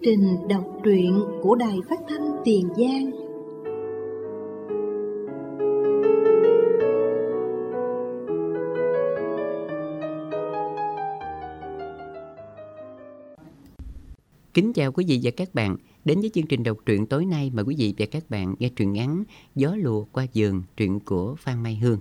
trình đọc truyện của Đài Phát thanh Tiền Giang. Kính chào quý vị và các bạn. Đến với chương trình đọc truyện tối nay, mời quý vị và các bạn nghe truyện ngắn Gió lùa qua vườn, truyện của Phan Mai Hương.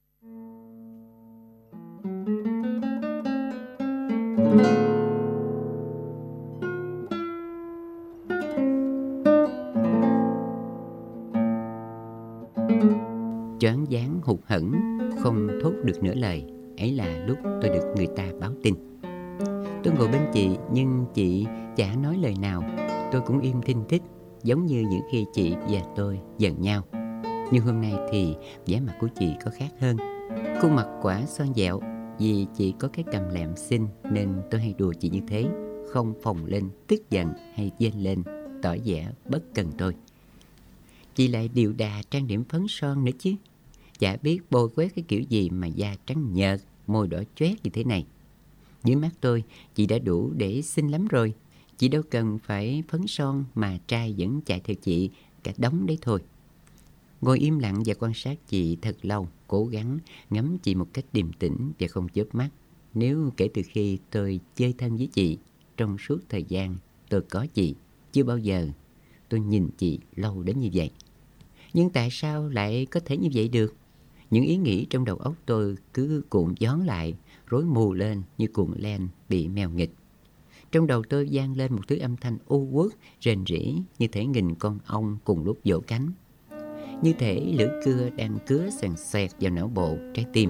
Choáng váng hụt hẫng, không thốt được nửa lời. Ấy là lúc tôi được người ta báo tin. Tôi ngồi bên chị, nhưng chị chả nói lời nào. Tôi cũng im thinh thích, giống như những khi chị và tôi giận nhau. Nhưng hôm nay thì vẻ mặt của chị có khác hơn. Khuôn mặt quả xoan dẹo. Vì chị có cái cằm lẹm xinh nên tôi hay đùa chị như thế, không phồng lên tức giận hay vênh lên tỏ vẻ bất cần tôi. Chị lại điệu đà trang điểm phấn son nữa chứ. Chả biết bôi quét cái kiểu gì mà da trắng nhợt, môi đỏ choét như thế này. Dưới mắt tôi, chị đã đủ để xinh lắm rồi. Chị đâu cần phải phấn son mà trai vẫn chạy theo chị cả đống đấy thôi. Ngồi im lặng và quan sát chị thật lâu, cố gắng ngắm chị một cách điềm tĩnh và không chớp mắt. Nếu kể từ khi tôi chơi thân với chị, trong suốt thời gian tôi có chị, chưa bao giờ tôi nhìn chị lâu đến như vậy. Nhưng tại sao lại có thể như vậy được? Những ý nghĩ trong đầu óc tôi cứ cuộn gión lại, rối mù lên như cuộn len bị mèo nghịch. Trong đầu tôi vang lên một thứ âm thanh u uất, rền rĩ như thể nghìn con ong cùng lúc vỗ cánh. Như thể lưỡi cưa đang cứa xoèn xoẹt vào não bộ, trái tim.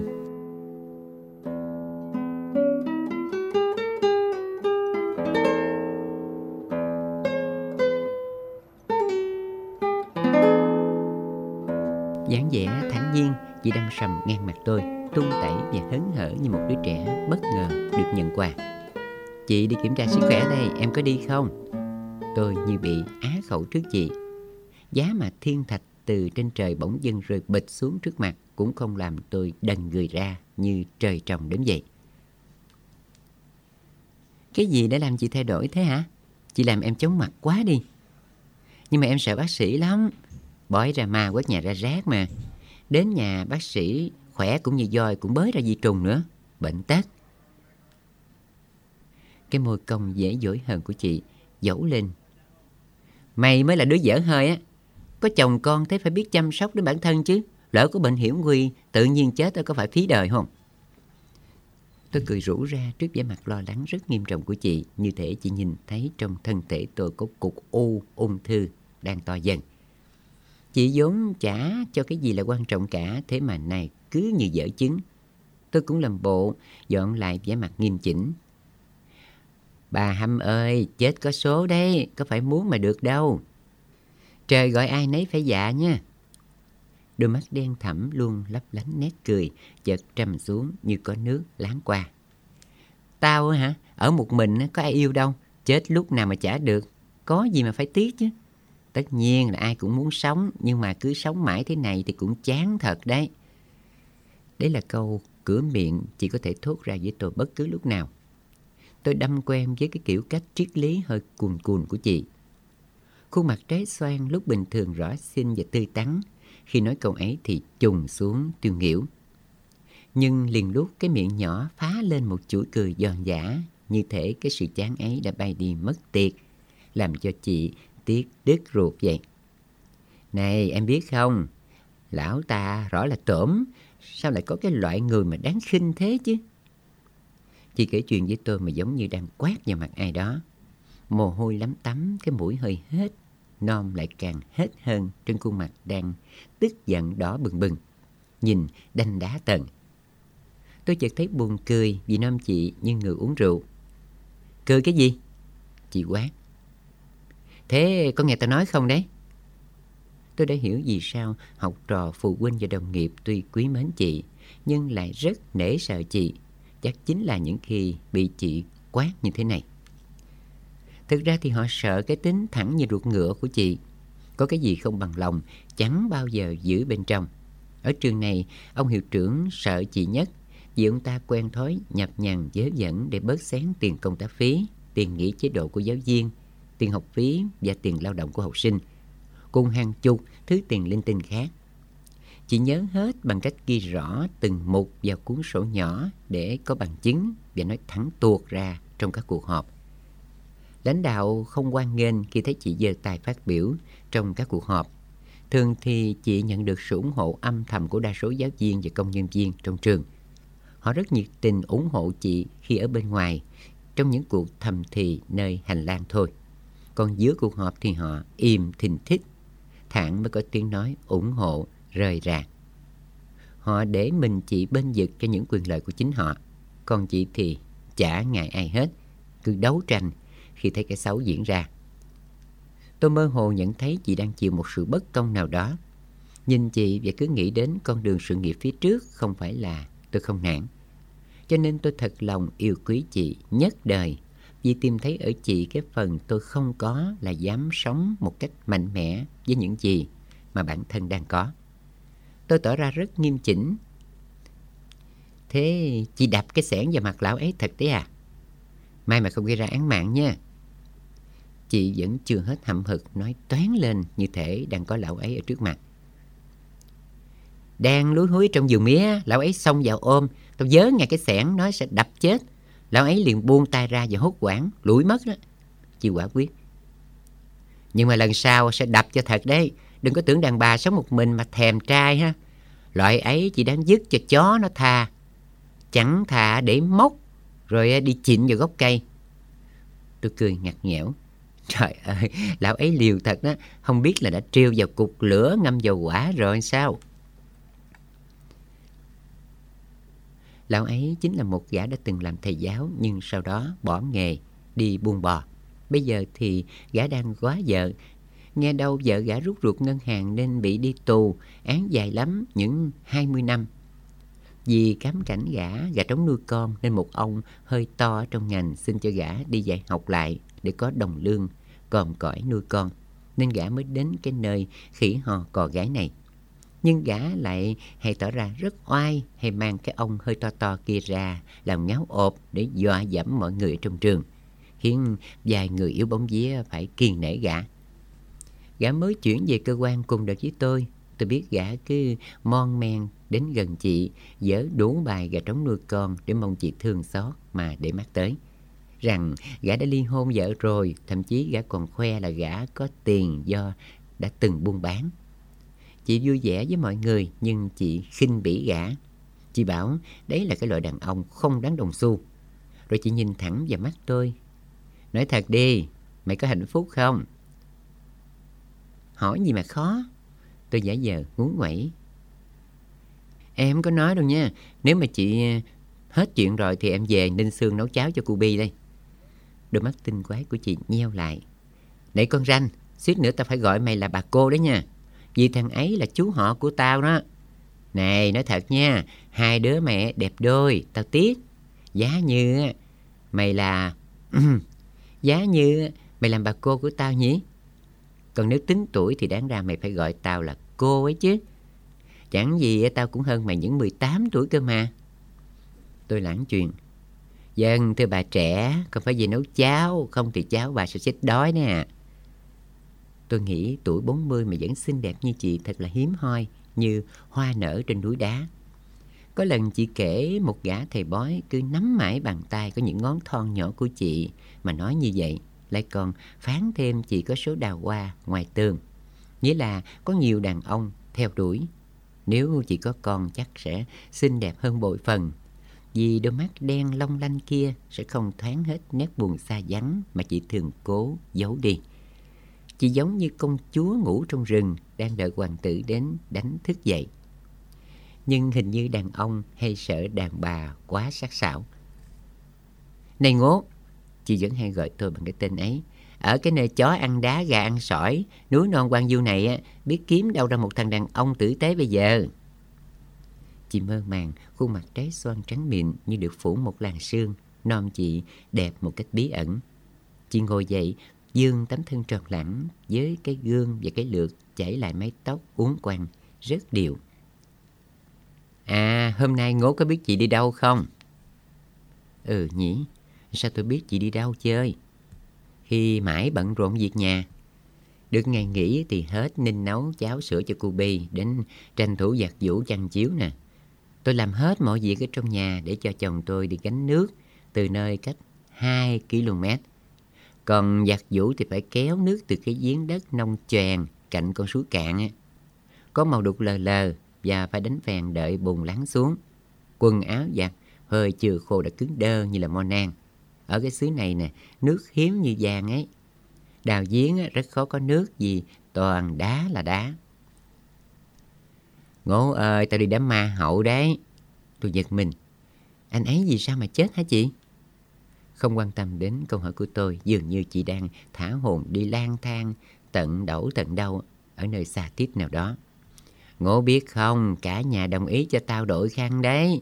Dáng vẻ thản nhiên, chị đâm sầm ngang mặt tôi, tung tẩy và hớn hở như một đứa trẻ bất ngờ được nhận quà. Chị đi kiểm tra sức khỏe đây, em có đi không? Tôi như bị á khẩu trước chị. Giá mà thiên thạch từ trên trời bỗng dưng rơi bịch xuống trước mặt cũng không làm tôi đần người ra như trời trồng đến vậy. Cái gì đã làm chị thay đổi thế hả? Chị làm em chóng mặt quá đi. Nhưng mà em sợ bác sĩ lắm. Bói ra ma quét nhà ra rác mà. Đến nhà bác sĩ khỏe cũng như voi, cũng bới ra vi trùng nữa. Bệnh tật. Cái môi cong dễ dỗi hờn của chị dẫu lên. Mày mới là đứa dở hơi á. Có chồng con thế phải biết chăm sóc đến bản thân chứ. Lỡ có bệnh hiểm nguy tự nhiên chết có phải phí đời không? Tôi cười rũ ra trước vẻ mặt lo lắng rất nghiêm trọng của chị. Như thể chị nhìn thấy trong thân thể tôi có cục u ung thư đang to dần. Chị vốn chả cho cái gì là quan trọng cả, thế mà này cứ như dở chứng. Tôi cũng làm bộ dọn lại vẻ mặt nghiêm chỉnh. Bà Hâm ơi, chết có số đấy, có phải muốn mà được đâu. Trời gọi ai nấy phải dạ nha. Đôi mắt đen thẳm luôn lấp lánh nét cười, chợt trầm xuống như có nước láng qua. Tao hả? Ở một mình có ai yêu đâu, chết lúc nào mà chả được. Có gì mà phải tiếc chứ. Tất nhiên là ai cũng muốn sống, nhưng mà cứ sống mãi thế này thì cũng chán thật đấy. Đấy là câu cửa miệng chị có thể thốt ra với tôi bất cứ lúc nào. Tôi đâm quen với cái kiểu cách triết lý hơi cuồn cuộn của chị. Khuôn mặt trái xoan lúc bình thường rõ xinh và tươi tắn, khi nói câu ấy thì trùng xuống tiêu nghỉu. Nhưng liền lúc cái miệng nhỏ phá lên một chuỗi cười giòn giã, như thể cái sự chán ấy đã bay đi mất tiệt, làm cho chị tiếc đứt ruột vậy. Này em biết không, lão ta rõ là tởm, sao lại có cái loại người mà đáng khinh thế chứ? Chị kể chuyện với tôi mà giống như đang quát vào mặt ai đó. Mồ hôi lấm tấm, cái mũi hơi hết, nom lại càng hết hơn trên khuôn mặt đang tức giận đỏ bừng bừng, nhìn đanh đá tần. Tôi chợt thấy buồn cười vì nom chị như người uống rượu. Cười cái gì? Chị quát. Thế có nghe tao nói không đấy? Tôi đã hiểu vì sao học trò, phụ huynh và đồng nghiệp tuy quý mến chị nhưng lại rất nể sợ chị. Chắc chính là những khi bị chị quát như thế này. Thực ra thì họ sợ cái tính thẳng như ruột ngựa của chị. Có cái gì không bằng lòng chẳng bao giờ giữ bên trong. Ở trường này, ông hiệu trưởng sợ chị nhất vì ông ta quen thói nhập nhằn dớ dẫn để bớt xén tiền công tác phí, tiền nghỉ chế độ của giáo viên. tiền học phí và tiền lao động của học sinh, cùng hàng chục thứ tiền linh tinh khác. Chị nhớ hết bằng cách ghi rõ từng mục vào cuốn sổ nhỏ để có bằng chứng và nói thẳng tuột ra trong các cuộc họp. Lãnh đạo không hoan nghênh khi thấy chị giơ tay phát biểu trong các cuộc họp. Thường thì chị nhận được sự ủng hộ âm thầm của đa số giáo viên và công nhân viên trong trường. Họ rất nhiệt tình ủng hộ chị khi ở bên ngoài, trong những cuộc thầm thì nơi hành lang thôi. Còn giữa cuộc họp thì họ im thình thít, thẳng mới có tiếng nói ủng hộ rời rạc. Họ để mình chị bên vực cho những quyền lợi của chính họ. Còn chị thì chả ngại ai hết, cứ đấu tranh khi thấy cái xấu diễn ra. Tôi mơ hồ nhận thấy chị đang chịu một sự bất công nào đó. Nhìn chị và cứ nghĩ đến con đường sự nghiệp phía trước, không phải là tôi không nản. Cho nên tôi thật lòng yêu quý chị nhất đời, vì tìm thấy ở chị cái phần tôi không có là dám sống một cách mạnh mẽ với những gì mà bản thân đang có. Tôi tỏ ra rất nghiêm chỉnh. Thế chị đập cái xẻng vào mặt lão ấy thật đấy à? May mà không gây ra án mạng nha. Chị vẫn chưa hết hậm hực, nói toán lên như thể đang có lão ấy ở trước mặt. Đang lúi húi trong vườn mía, lão ấy xông vào ôm. Tôi vớ ngay cái xẻng, nói sẽ đập chết. Lão ấy liền buông tay ra và hốt hoảng, lủi mất đó. Chị quả quyết. Nhưng mà lần sau sẽ đập cho thật đấy. Đừng có tưởng đàn bà sống một mình mà thèm trai ha. Loại ấy chỉ đáng dứt cho chó nó tha. Chẳng thà để móc rồi đi chịn vào gốc cây. Tôi cười ngặt nghẽo. Trời ơi, lão ấy liều thật đó. Không biết là đã trêu vào cục lửa ngâm dầu hỏa rồi sao? Lão ấy chính là một gã đã từng làm thầy giáo, nhưng sau đó bỏ nghề đi buôn bò. Bây giờ thì gã đang góa vợ. Nghe đâu vợ gã rút ruột ngân hàng nên bị đi tù, án dài lắm, những 20 năm. Vì cám cảnh gã trống nuôi con nên một ông hơi to ở trong ngành xin cho gã đi dạy học lại để có đồng lương, còm cõi nuôi con. Nên gã mới đến cái nơi khỉ hò cò gái này. Nhưng gã lại hay tỏ ra rất oai, hay mang cái ông hơi to to kia ra làm ngáo ộp để dọa dẫm mọi người ở trong trường, khiến vài người yếu bóng vía phải kiêng nể gã. Gã mới chuyển về cơ quan cùng đợt với tôi. Tôi biết gã cứ mon men đến gần chị, dở đủ bài gà trống nuôi con để mong chị thương xót mà để mắt tới. Rằng gã đã ly hôn vợ rồi, thậm chí gã còn khoe là gã có tiền do đã từng buôn bán. Chị vui vẻ với mọi người, nhưng chị khinh bỉ gã. Chị bảo đấy là cái loại đàn ông không đáng đồng xu. Rồi chị nhìn thẳng vào mắt tôi. Nói thật đi, mày có hạnh phúc không? Hỏi gì mà khó. Tôi giả vờ ngúng nguẩy. Em không có nói đâu nha. Nếu mà chị hết chuyện rồi thì em về ninh xương nấu cháo cho cô Bi đây. Đôi mắt tinh quái của chị nheo lại. Này con ranh, suýt nữa tao phải gọi mày là bà cô đấy nha. Vì thằng ấy là chú họ của tao đó. Này, nói thật nha, hai đứa mày đẹp đôi, tao tiếc. Giá như mày là giá như mày làm bà cô của tao nhỉ? Còn nếu tính tuổi thì đáng ra mày phải gọi tao là cô ấy chứ. Chẳng gì tao cũng hơn mày những 18 tuổi cơ mà. Tôi lãng truyền. Vâng, thưa bà trẻ, con phải về nấu cháo, không thì cháu bà sẽ chết đói nè. Tôi nghĩ tuổi 40 mà vẫn xinh đẹp như chị thật là hiếm hoi, như hoa nở trên núi đá. Có lần chị kể một gã thầy bói cứ nắm mãi bàn tay có những ngón thon nhỏ của chị mà nói như vậy, lại còn phán thêm chị có số đào hoa ngoài tường. Nghĩa là có nhiều đàn ông theo đuổi. Nếu chị có con chắc sẽ xinh đẹp hơn bội phần. Vì đôi mắt đen long lanh kia sẽ không thoáng hết nét buồn xa vắng mà chị thường cố giấu đi. Chị giống như công chúa ngủ trong rừng đang đợi hoàng tử đến đánh thức dậy. Nhưng hình như đàn ông hay sợ đàn bà quá sắc sảo. Này ngố, chị vẫn hay gọi tôi bằng cái tên ấy. Ở cái nơi chó ăn đá gà ăn sỏi, núi non hoang vu này biết kiếm đâu ra một thằng đàn ông tử tế bây giờ. Chị mơ màng, khuôn mặt trái xoan trắng mịn như được phủ một làn sương. Non chị đẹp một cách bí ẩn. Chị ngồi dậy, dương tấm thân tròn lẳng với cái gương và cái lược chảy lại mái tóc uốn quanh rất điệu. À, hôm nay Ngố có biết chị đi đâu không? Ừ nhỉ, sao tôi biết chị đi đâu chơi? Khi mãi bận rộn việc nhà, được ngày nghỉ thì hết ninh nấu cháo sữa cho cô Bi đến tranh thủ giặt giũ chăn chiếu nè. Tôi làm hết mọi việc ở trong nhà để cho chồng tôi đi gánh nước từ nơi cách 2 km. Còn giặt giũ thì phải kéo nước từ cái giếng đất nông choàng cạnh con suối cạn á. Có màu đục lờ lờ và phải đánh phèn đợi bùn lắng xuống. Quần áo giặt hơi chưa khô đã cứng đơ như là mo nang. Ở cái xứ này nè, nước hiếm như vàng ấy. Đào giếng á, rất khó có nước vì toàn đá là đá. Ngố ơi, tao đi đám ma hậu đấy. Tôi giật mình. Anh ấy vì sao mà chết hả chị? Không quan tâm đến câu hỏi của tôi, dường như chị đang thả hồn đi lang thang tận đẩu tận đâu ở nơi xa tít nào đó. Ngố biết không, cả nhà đồng ý cho tao đổi khăn đấy.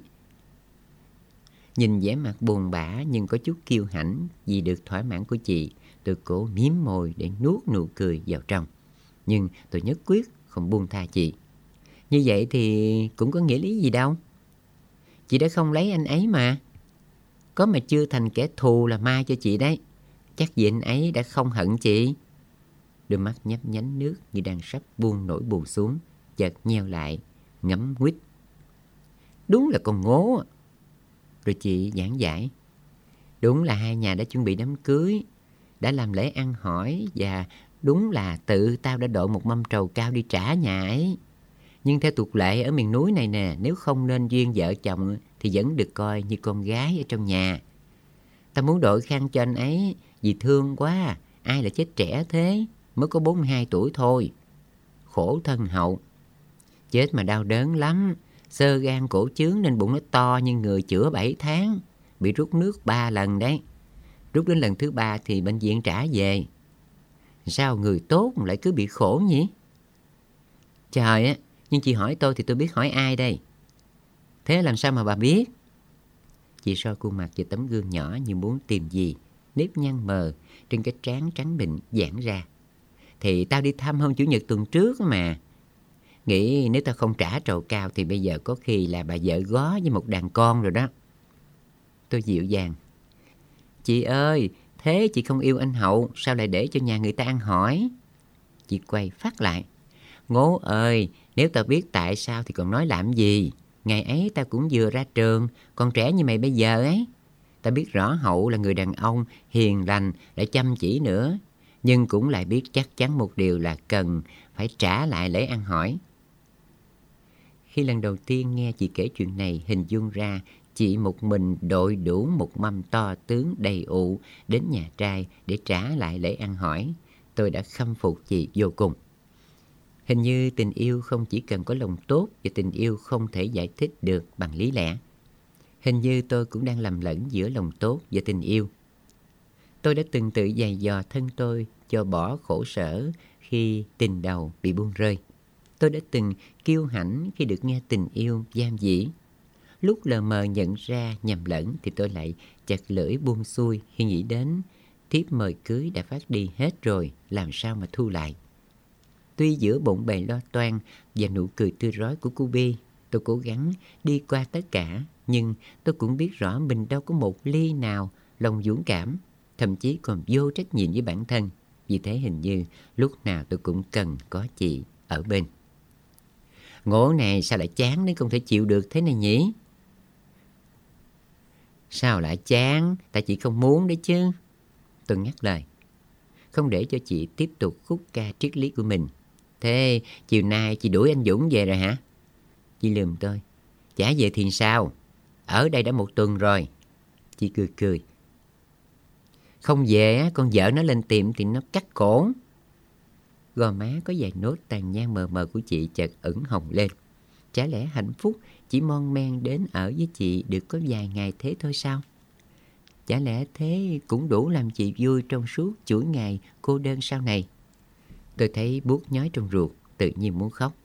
Nhìn vẻ mặt buồn bã nhưng có chút kiêu hãnh vì được thỏa mãn của chị, tôi cố miếm môi để nuốt nụ cười vào trong. Nhưng tôi nhất quyết không buông tha chị. Như vậy thì cũng có nghĩa lý gì đâu. Chị đã không lấy anh ấy mà. Có mà chưa thành kẻ thù là ma cho chị đấy. Chắc gì anh ấy đã không hận chị. Đôi mắt nhấp nhánh nước như đang sắp buông nỗi buồn xuống, chợt nheo lại, ngấm nguýt. Đúng là con ngố. Rồi chị giảng giải. Đúng là hai nhà đã chuẩn bị đám cưới, đã làm lễ ăn hỏi, và đúng là tự tao đã đội một mâm trầu cao đi trả nhà ấy. Nhưng theo tục lệ ở miền núi này nè, nếu không nên duyên vợ chồng thì vẫn được coi như con gái ở trong nhà. Tao muốn đổi khăn cho anh ấy vì thương quá. Ai là chết trẻ thế, mới có 42 tuổi thôi. Khổ thân hậu. Chết mà đau đớn lắm. Xơ gan cổ chướng nên bụng nó to như người chữa 7 tháng. Bị rút nước 3 lần đấy. Rút đến lần thứ 3 thì bệnh viện trả về. Sao người tốt lại cứ bị khổ nhỉ? Trời á, nhưng chị hỏi tôi thì tôi biết hỏi ai đây? Thế làm sao mà bà biết? Chị soi khuôn mặt vào tấm gương nhỏ như muốn tìm gì. Nếp nhăn mờ trên cái trán trắng mịn giãn ra. Thì tao đi thăm hôm Chủ nhật tuần trước mà. Nghĩ nếu tao không trả trầu cao thì bây giờ có khi là bà vợ gó với một đàn con rồi đó. Tôi dịu dàng. Chị ơi, thế chị không yêu anh Hậu, sao lại để cho nhà người ta ăn hỏi? Chị quay phát lại. Ngố ơi, nếu tao biết tại sao thì còn nói làm gì? Ngày ấy tao cũng vừa ra trường, còn trẻ như mày bây giờ ấy. Tao biết rõ Hậu là người đàn ông hiền lành, lại chăm chỉ nữa. Nhưng cũng lại biết chắc chắn một điều là cần phải trả lại lễ ăn hỏi. Khi lần đầu tiên nghe chị kể chuyện này, hình dung ra chị một mình đội đủ một mâm to tướng đầy ụ đến nhà trai để trả lại lễ ăn hỏi. Tôi đã khâm phục chị vô cùng. Hình như tình yêu không chỉ cần có lòng tốt, và tình yêu không thể giải thích được bằng lý lẽ. Hình như tôi cũng đang lầm lẫn giữa lòng tốt và tình yêu. Tôi đã từng tự giày dò thân tôi cho bỏ khổ sở khi tình đầu bị buông rơi. Tôi đã từng kiêu hãnh khi được nghe tình yêu giam dĩ. Lúc lờ mờ nhận ra nhầm lẫn thì tôi lại chặt lưỡi buông xuôi khi nghĩ đến thiếp mời cưới đã phát đi hết rồi, làm sao mà thu lại. Tuy giữa bộn bề lo toan và nụ cười tươi rói của cô Bi, tôi cố gắng đi qua tất cả, nhưng tôi cũng biết rõ mình đâu có một ly nào lòng dũng cảm, thậm chí còn vô trách nhiệm với bản thân. Vì thế hình như lúc nào tôi cũng cần có chị ở bên. Ngố này sao lại chán đến không thể chịu được thế này nhỉ? Sao lại chán? Tại chị không muốn đấy chứ. Tôi ngắt lời, không để cho chị tiếp tục khúc ca triết lý của mình. Thế chiều nay chị đuổi anh Dũng về rồi hả? Chị lườm tôi. Chả về thì sao? Ở đây đã 1 tuần rồi. Chị cười cười. Không về á, con vợ nó lên tiệm thì nó cắt cổ. Gò má có vài nốt tàn nhang mờ mờ của chị chợt ửng hồng lên. Chả lẽ hạnh phúc chỉ mon men đến ở với chị được có vài ngày thế thôi sao? Chả lẽ thế cũng đủ làm chị vui trong suốt chuỗi ngày cô đơn sau này? Tôi thấy buốt nhói trong ruột, tự nhiên muốn khóc.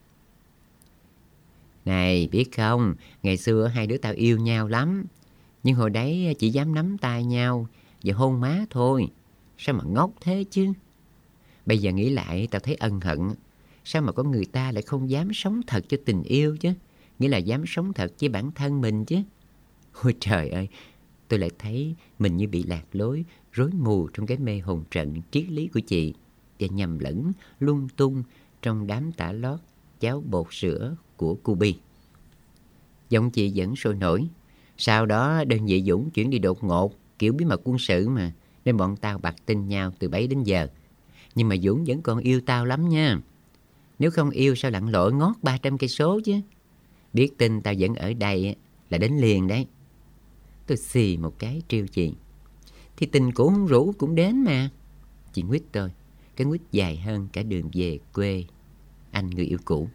Này, biết không, ngày xưa hai đứa tao yêu nhau lắm. Nhưng hồi đấy chỉ dám nắm tay nhau và hôn má thôi. Sao mà ngốc thế chứ? Bây giờ nghĩ lại tao thấy ân hận. Sao mà có người ta lại không dám sống thật cho tình yêu chứ? Nghĩa là dám sống thật với bản thân mình chứ. Ôi trời ơi, tôi lại thấy mình như bị lạc lối, rối mù trong cái mê hồn trận triết lý của chị, và nhầm lẫn lung tung trong đám tả lót cháo bột sữa của Cubi. Giọng chị vẫn sôi nổi. Sau đó đơn vị Dũng chuyển đi đột ngột, kiểu bí mật quân sự mà, nên bọn tao bặt tin nhau từ bấy đến giờ. Nhưng mà Dũng vẫn còn yêu tao lắm nha. Nếu không yêu sao lặn lội ngót 300 cây số chứ. Biết tin tao vẫn ở đây là đến liền đấy. Tôi xì một cái trêu chị. Thì tình cũ không rủ cũng đến mà. Chị nguyết tôi, cái nguyết dài hơn cả đường về quê anh người yêu cũ.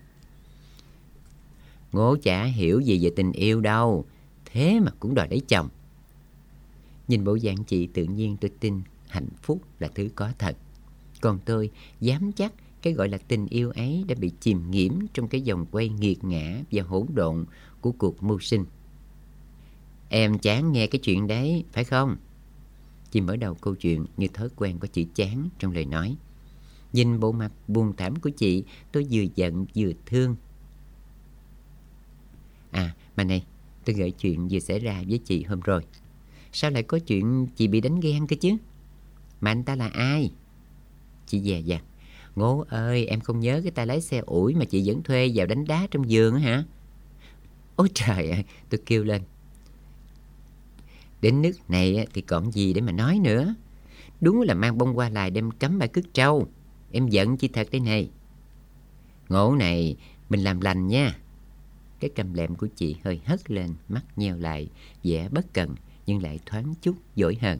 Ngố chả hiểu gì về tình yêu đâu, thế mà cũng đòi lấy chồng. Nhìn bộ dạng chị tự nhiên tôi tin hạnh phúc là thứ có thật. Còn tôi dám chắc cái gọi là tình yêu ấy đã bị chìm nghiễm trong cái vòng quay nghiệt ngã và hỗn độn của cuộc mưu sinh. Em chán nghe cái chuyện đấy, phải không? Chị mở đầu câu chuyện như thói quen có chữ chán trong lời nói. Nhìn bộ mặt buồn thảm của chị, tôi vừa giận vừa thương. À, mà này, tôi gợi chuyện vừa xảy ra với chị hôm rồi. Sao lại có chuyện chị bị đánh ghen cơ chứ? Mà anh ta là ai? Chị dè dặt. Ngố ơi, em không nhớ cái tay lái xe ủi mà chị vẫn thuê vào đánh đá trong vườn hả? Ôi trời ơi, tôi kêu lên. Đến nước này thì còn gì để mà nói nữa. Đúng là mang bông hoa lại đem cắm bãi cứt trâu. Em giận chị thật đây này. Ngộ này, mình làm lành nha. Cái cầm lẹm của chị hơi hất lên, mắt nheo lại, vẻ bất cần nhưng lại thoáng chút dỗi hờn.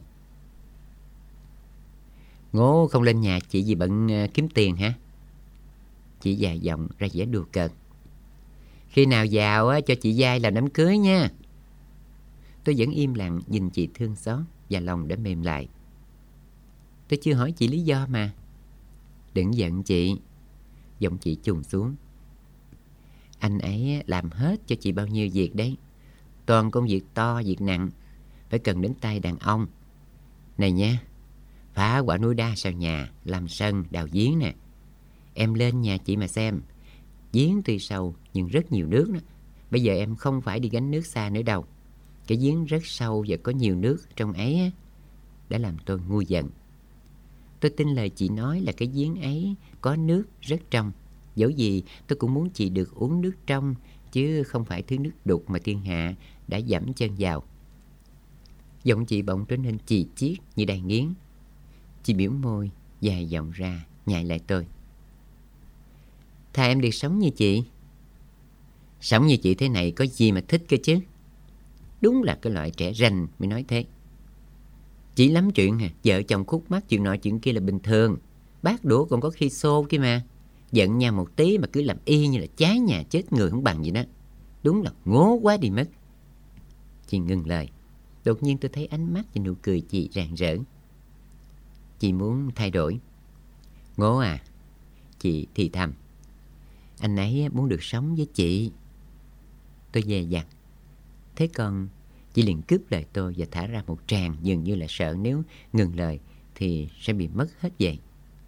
Ngố không lên nhà chị vì bận kiếm tiền hả? Chị dài giọng ra vẻ đùa cợt. Khi nào giàu cho chị vay làm đám cưới nha. Tôi vẫn im lặng nhìn chị thương xót và lòng đã mềm lại. Tôi chưa hỏi chị lý do mà. Đừng giận chị. Giọng chị trùng xuống. Anh ấy làm hết cho chị bao nhiêu việc đấy. Toàn công việc to, việc nặng, phải cần đến tay đàn ông. Này nha, phá quả núi đa sau nhà, làm sân, đào giếng nè. Em lên nhà chị mà xem. Giếng tuy sâu nhưng rất nhiều nước đó. Bây giờ em không phải đi gánh nước xa nữa đâu. Cái giếng rất sâu và có nhiều nước trong ấy á, đã làm tôi ngu giận. Tôi tin lời chị nói là cái giếng ấy có nước rất trong. Dẫu gì tôi cũng muốn chị được uống nước trong, chứ không phải thứ nước đục mà thiên hạ đã dẫm chân vào. Giọng chị bỗng trở nên chì chiết như đang nghiến. Chị biểu môi, dài giọng ra, nhại lại tôi. Thà em được sống như chị. Sống như chị thế này có gì mà thích cơ chứ. Đúng là cái loại trẻ rành mới nói thế. Chỉ lắm chuyện à, vợ chồng khúc mắc chuyện nọ chuyện kia là bình thường. Bát đũa còn có khi xô kia mà. Giận nhau một tí mà cứ làm y như là cháy nhà chết người không bằng vậy đó. Đúng là ngố quá đi mất. Chị ngừng lời. Đột nhiên tôi thấy ánh mắt và nụ cười chị rạng rỡ. Chị muốn thay đổi. Ngố à, chị thì thầm. Anh ấy muốn được sống với chị. Tôi dè dặt. Thế còn chị liền cướp lời tôi và thả ra một tràng, dường như là sợ nếu ngừng lời thì sẽ bị mất hết vậy.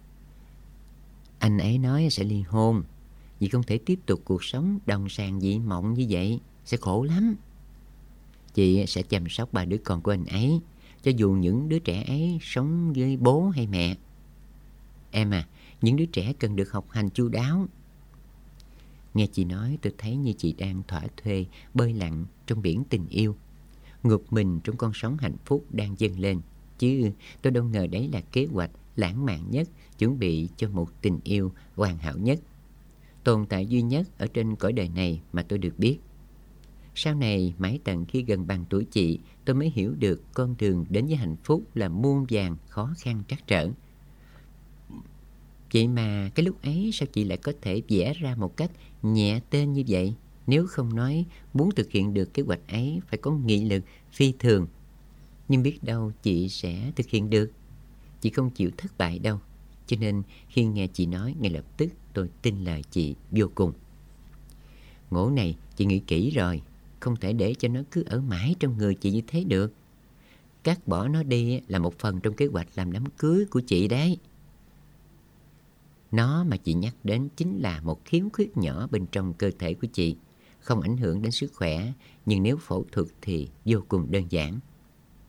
Anh ấy nói sẽ ly hôn, vì không thể tiếp tục cuộc sống đồng sàng dị mộng như vậy, sẽ khổ lắm. Chị sẽ chăm sóc 3 đứa con của anh ấy, cho dù những đứa trẻ ấy sống với bố hay mẹ. Em à, những đứa trẻ cần được học hành chu đáo. Nghe chị nói tôi thấy như chị đang thỏa thuê bơi lặn trong biển tình yêu, ngược mình trong con sóng hạnh phúc đang dâng lên. Chứ tôi đâu ngờ đấy là kế hoạch lãng mạn nhất, chuẩn bị cho một tình yêu hoàn hảo nhất, tồn tại duy nhất ở trên cõi đời này mà tôi được biết. Sau này mãi tận khi gần bằng tuổi chị, tôi mới hiểu được con đường đến với hạnh phúc là muôn vàn khó khăn trắc trở. Vậy mà cái lúc ấy sao chị lại có thể vẽ ra một cách nhẹ tên như vậy? Nếu không nói muốn thực hiện được kế hoạch ấy phải có nghị lực phi thường. Nhưng biết đâu chị sẽ thực hiện được. Chị không chịu thất bại đâu. Cho nên khi nghe chị nói, ngay lập tức tôi tin lời chị vô cùng. Ngổ này chị nghĩ kỹ rồi. Không thể để cho nó cứ ở mãi trong người chị như thế được. Cắt bỏ nó đi là một phần trong kế hoạch làm đám cưới của chị đấy. Nó mà chị nhắc đến chính là một khiếm khuyết nhỏ bên trong cơ thể của chị, không ảnh hưởng đến sức khỏe, nhưng nếu phẫu thuật thì vô cùng đơn giản.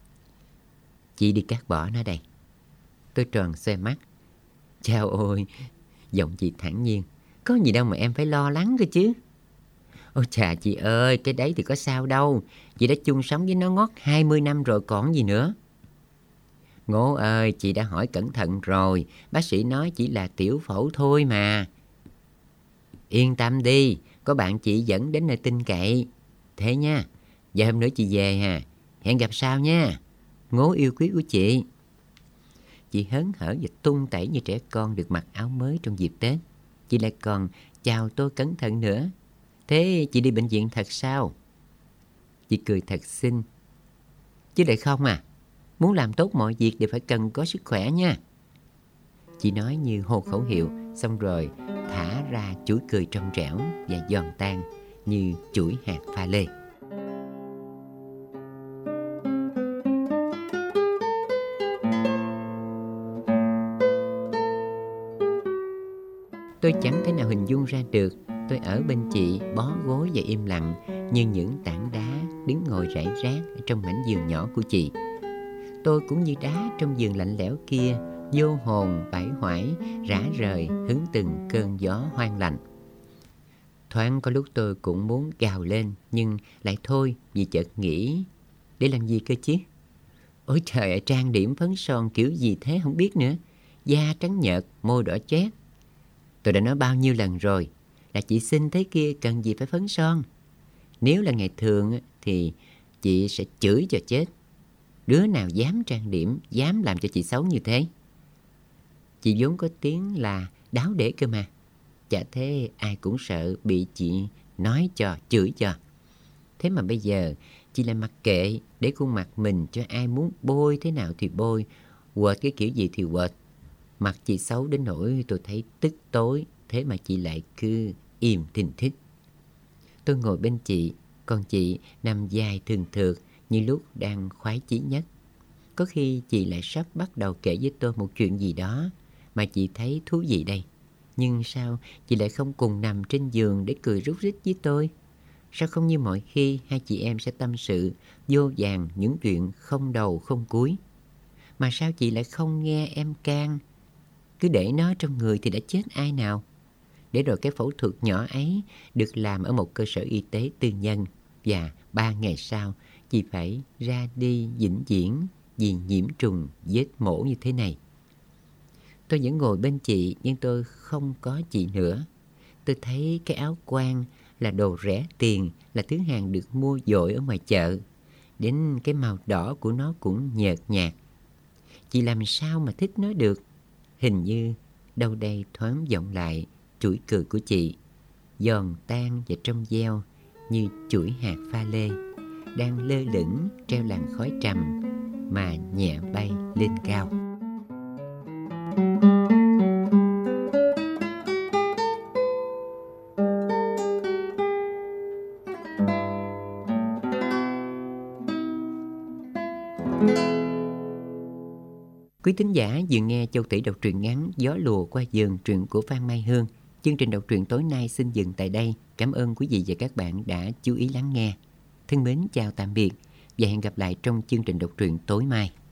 Chị đi cắt bỏ nó đây. Tôi tròn xoe mắt. Chao ôi, giọng chị thản nhiên. Có gì đâu mà em phải lo lắng cơ chứ. Ôi chà chị ơi, cái đấy thì có sao đâu. Chị đã chung sống với nó ngót 20 năm rồi còn gì nữa. Ngố ơi, chị đã hỏi cẩn thận rồi. Bác sĩ nói chỉ là tiểu phẫu thôi mà. Yên tâm đi, có bạn chị dẫn đến nơi tin cậy. Thế nha, giờ hôm nữa chị về hà. Hẹn gặp sau nha. Ngố yêu quý của chị. Chị hớn hở và tung tẩy như trẻ con được mặc áo mới trong dịp Tết. Chị lại còn chào tôi cẩn thận nữa. Thế chị đi bệnh viện thật sao? Chị cười thật xinh. Chứ lại không à, muốn làm tốt mọi việc đều phải cần có sức khỏe nha. Chị nói như hô khẩu hiệu, xong rồi thả ra chuỗi cười trong trẻo và giòn tan như chuỗi hạt pha lê. Tôi chẳng thể nào hình dung ra được tôi ở bên chị bó gối và im lặng như những tảng đá đứng ngồi rải rác trong mảnh vườn nhỏ của chị. Tôi cũng như đá trong vườn lạnh lẽo kia, vô hồn bãi hoải, rã rời hứng từng cơn gió hoang lạnh. Thoáng có lúc tôi cũng muốn gào lên, nhưng lại thôi vì chợt nghĩ để làm gì cơ chứ. Ôi trời ơi, trang điểm phấn son kiểu gì thế không biết nữa. Da trắng nhợt, môi đỏ chét. Tôi đã nói bao nhiêu lần rồi là chị xinh thế kia cần gì phải phấn son. Nếu là ngày thường thì chị sẽ chửi cho chết. Đứa nào dám trang điểm, dám làm cho chị xấu như thế. Chị vốn có tiếng là đáo để cơ mà. Chả thế ai cũng sợ bị chị nói cho, chửi cho. Thế mà bây giờ chị lại mặc kệ để khuôn mặt mình cho ai muốn bôi thế nào thì bôi, quệt cái kiểu gì thì quệt. Mặt chị xấu đến nỗi tôi thấy tức tối, thế mà chị lại cứ im thình thít. Tôi ngồi bên chị, còn chị nằm dài thường thượt như lúc đang khoái chí nhất. Có khi chị lại sắp bắt đầu kể với tôi một chuyện gì đó mà chị thấy thú vị đây. Nhưng sao chị lại không cùng nằm trên giường để cười rúc rích với tôi? Sao không như mọi khi hai chị em sẽ tâm sự vô vàn những chuyện không đầu không cuối? Mà sao chị lại không nghe em can? Cứ để nó trong người thì đã chết ai nào? Để rồi cái phẫu thuật nhỏ ấy được làm ở một cơ sở y tế tư nhân, và 3 ngày sau chị phải ra đi vĩnh viễn vì nhiễm trùng vết mổ như thế này. Tôi vẫn ngồi bên chị, nhưng tôi không có chị nữa. Tôi thấy cái áo quan là đồ rẻ tiền, là thứ hàng được mua dội ở ngoài chợ. Đến cái màu đỏ của nó cũng nhợt nhạt. Chị làm sao mà thích nó được? Hình như đâu đây thoáng vọng lại chuỗi cười của chị, giòn tan và trong veo như chuỗi hạt pha lê, đang lơ lửng treo làn khói trầm mà nhẹ bay lên cao. Quý thính giả vừa nghe Châu Tỷ đọc truyện ngắn Gió lùa qua vườn, truyện của Phan Mai Hương. Chương trình đọc truyện tối nay xin dừng tại đây. Cảm ơn quý vị và các bạn đã chú ý lắng nghe. Thân mến chào tạm biệt và hẹn gặp lại trong chương trình đọc truyện tối mai.